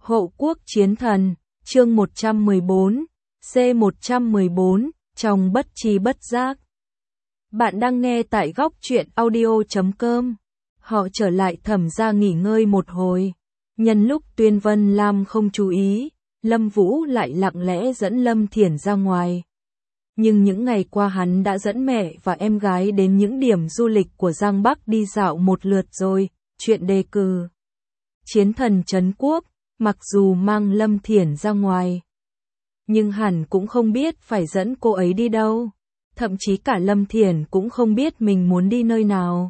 Hộ quốc chiến thần, chương 114, C114, trong bất tri bất giác. Bạn đang nghe tại góc truyện audio.com. Họ trở lại Thẩm gia nghỉ ngơi một hồi. Nhân lúc Tuyên Vân Lam không chú ý, Lâm Vũ lại lặng lẽ dẫn Lâm Thiển ra ngoài. Nhưng những ngày qua hắn đã dẫn mẹ và em gái đến những điểm du lịch của Giang Bắc đi dạo một lượt rồi. Chuyện đề cử chiến thần trấn quốc, mặc dù mang Lâm Thiển ra ngoài, nhưng hẳn cũng không biết phải dẫn cô ấy đi đâu. Thậm chí cả Lâm Thiển cũng không biết mình muốn đi nơi nào.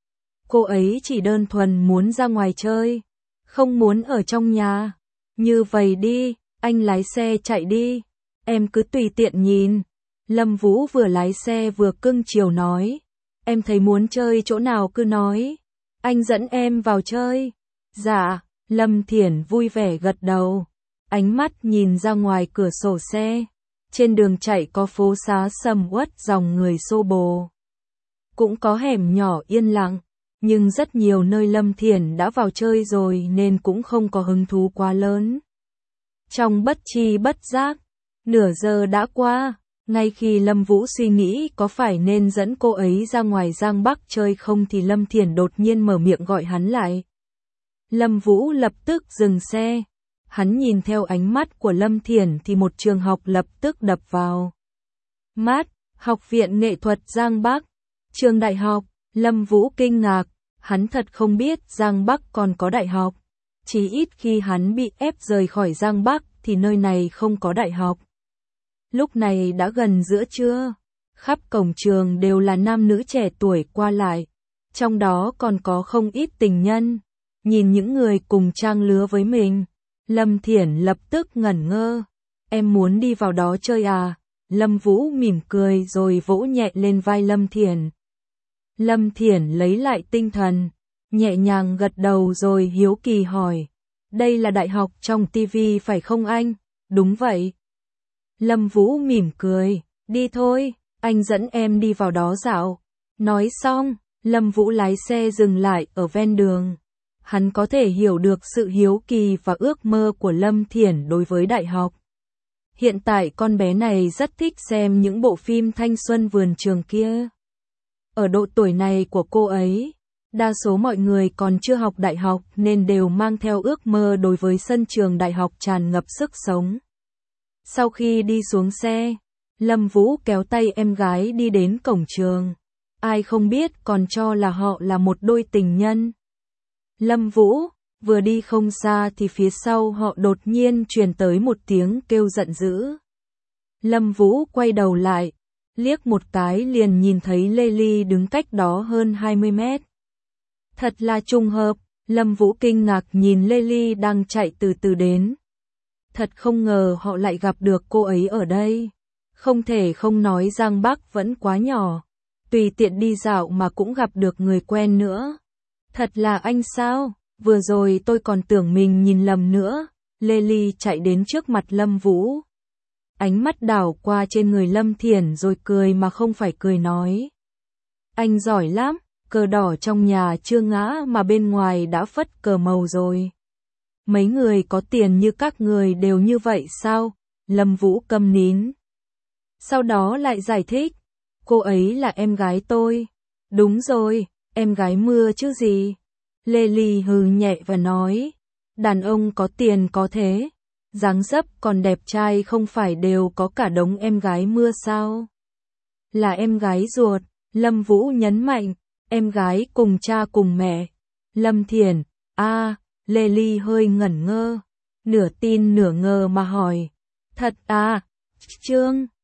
Cô ấy chỉ đơn thuần muốn ra ngoài chơi, không muốn ở trong nhà. Như vậy đi, anh lái xe chạy đi, em cứ tùy tiện nhìn. Lâm Vũ vừa lái xe vừa cưng chiều nói, em thấy muốn chơi chỗ nào cứ nói, anh dẫn em vào chơi. Dạ, Lâm Thiển vui vẻ gật đầu, ánh mắt nhìn ra ngoài cửa sổ xe. Trên đường chạy có phố xá sầm uất dòng người xô bồ, cũng có hẻm nhỏ yên lặng, nhưng rất nhiều nơi Lâm Thiển đã vào chơi rồi nên cũng không có hứng thú quá lớn. Trong bất tri bất giác, nửa giờ đã qua, ngay khi Lâm Vũ suy nghĩ có phải nên dẫn cô ấy ra ngoài Giang Bắc chơi không thì Lâm Thiển đột nhiên mở miệng gọi hắn lại. Lâm Vũ lập tức dừng xe. Hắn nhìn theo ánh mắt của Lâm Thiển thì một trường học lập tức đập vào mắt, Học viện Nghệ thuật Giang Bắc, trường đại học. Lâm Vũ kinh ngạc, hắn thật không biết Giang Bắc còn có đại học. Chỉ ít khi hắn bị ép rời khỏi Giang Bắc thì nơi này không có đại học. Lúc này đã gần giữa trưa, khắp cổng trường đều là nam nữ trẻ tuổi qua lại, trong đó còn có không ít tình nhân. Nhìn những người cùng trang lứa với mình, Lâm Thiển lập tức ngẩn ngơ. Em muốn đi vào đó chơi à? Lâm Vũ mỉm cười rồi vỗ nhẹ lên vai Lâm Thiển. Lâm Thiển lấy lại tinh thần, nhẹ nhàng gật đầu rồi hiếu kỳ hỏi, đây là đại học trong TV phải không anh? Đúng vậy. Lâm Vũ mỉm cười, đi thôi, anh dẫn em đi vào đó dạo. Nói xong, Lâm Vũ lái xe dừng lại ở ven đường. Hắn có thể hiểu được sự hiếu kỳ và ước mơ của Lâm Thiển đối với đại học. Hiện tại con bé này rất thích xem những bộ phim thanh xuân vườn trường kia. Ở độ tuổi này của cô ấy, đa số mọi người còn chưa học đại học nên đều mang theo ước mơ đối với sân trường đại học tràn ngập sức sống. Sau khi đi xuống xe, Lâm Vũ kéo tay em gái đi đến cổng trường. Ai không biết còn cho là họ là một đôi tình nhân. Lâm Vũ vừa đi không xa thì phía sau họ đột nhiên truyền tới một tiếng kêu giận dữ. Lâm Vũ quay đầu lại, liếc một cái liền nhìn thấy Lê Ly đứng cách đó hơn 20 mét. Thật là trùng hợp, Lâm Vũ kinh ngạc nhìn Lê Ly đang chạy từ từ đến. Thật không ngờ họ lại gặp được cô ấy ở đây. Không thể không nói Giang Bắc vẫn quá nhỏ, tùy tiện đi dạo mà cũng gặp được người quen nữa. Thật là anh sao? Vừa rồi tôi còn tưởng mình nhìn lầm nữa. Lê Ly chạy đến trước mặt Lâm Vũ. Ánh mắt đảo qua trên người Lâm Thiển rồi cười mà không phải cười nói. Anh giỏi lắm, cờ đỏ trong nhà chưa ngã mà bên ngoài đã phất cờ màu rồi. Mấy người có tiền như các người đều như vậy sao? Lâm Vũ câm nín. Sau đó lại giải thích. Cô ấy là em gái tôi. Đúng rồi, em gái Mưa chứ gì. Lê Ly hừ nhẹ và nói. Đàn ông có tiền có thế, dáng dấp còn đẹp trai không phải đều có cả đống em gái Mưa sao? Là em gái ruột, Lâm Vũ nhấn mạnh. Em gái cùng cha cùng mẹ. Lâm Thiển, Lê Ly hơi ngẩn ngơ, nửa tin nửa ngờ mà hỏi. Thật à? Chương